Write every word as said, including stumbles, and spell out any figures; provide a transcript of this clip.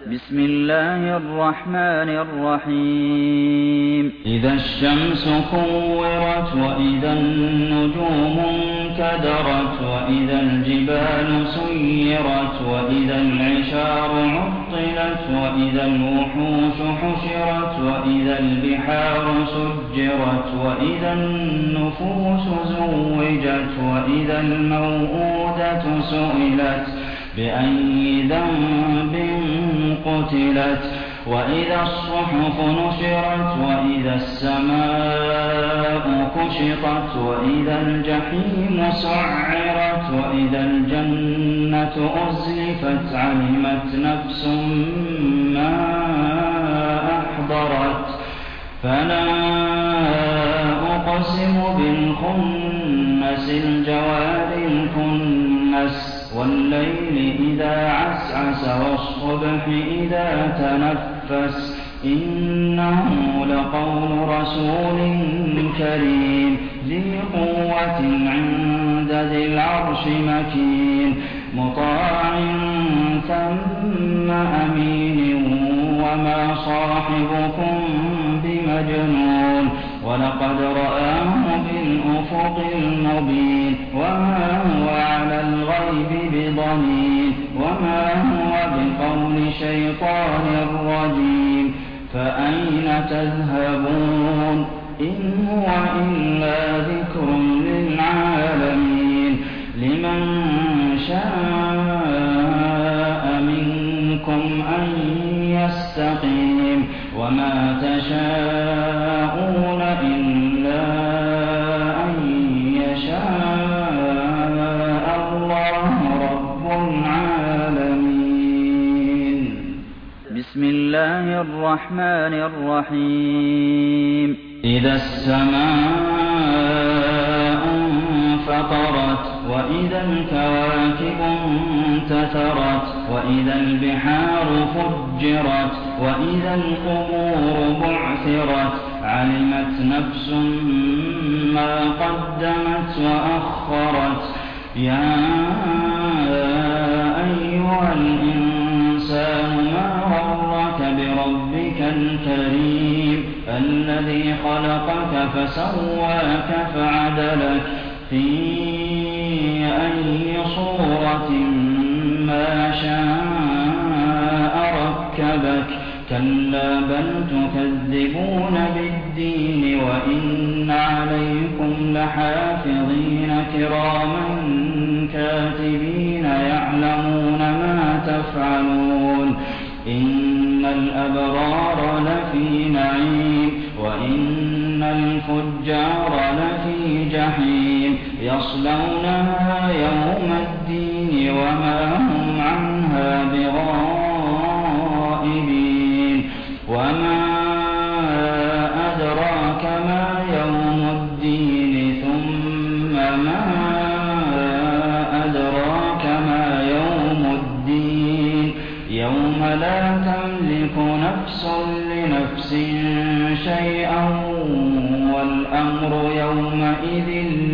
بسم الله الرحمن الرحيم إذا الشمس كورت وإذا النجوم انكدرت وإذا الجبال سيرت وإذا العشار عطلت وإذا الوحوش حشرت وإذا البحار سجرت وإذا النفوس زوجت وإذا الموءودة سئلت بأي ذنب قتلت وإذا الصحف نشرت وإذا السماء كشطت وإذا الجحيم سعرت وإذا الجنة أزلفت علمت نفس ما أحضرت فلا أقسم بالخنس الجوار الكنس والليل إذا عسعس والصبح إذا تنفس إنه لقول رسول كريم ذي قوة عند ذي العرش مكين مطاع ثم أمين وما صاحبكم بمجنون ولقد رآه بالأفق المبين وما هو على الغيب بضنين وما هو بقول شيطان رجيم فأين تذهبون إن هو إلا ذكر للعالمين لمن شاء منكم أن يستقيم وما تشاءون إلا أن يشاء الله رب العالمين بسم الله الرحمن الرحيم إذا السماء انفطرت وإذا الكواكب انتثرت وإذا البحار فجرت وإذا القبور بعثرت علمت نفس ما قدمت وأخرت يا أيها الإنسان ما غرك بربك الكريم الذي خلقك فسواك فعدلك في أي صورة ما شاء ركبك كلا بل تكذبون بالدين وإن عليكم لحافظين كراما كاتبين يعلمون ما تفعلون إن الأبرار لفي نعيم وإن الفجار لفي جحيم يصلونها يوم الدين وما هم عنها بغائبين وما أدراك ما يوم الدين ثم ما أدراك ما يوم الدين يوم لا تملك نفس لنفس شيئا والأمر يومئذ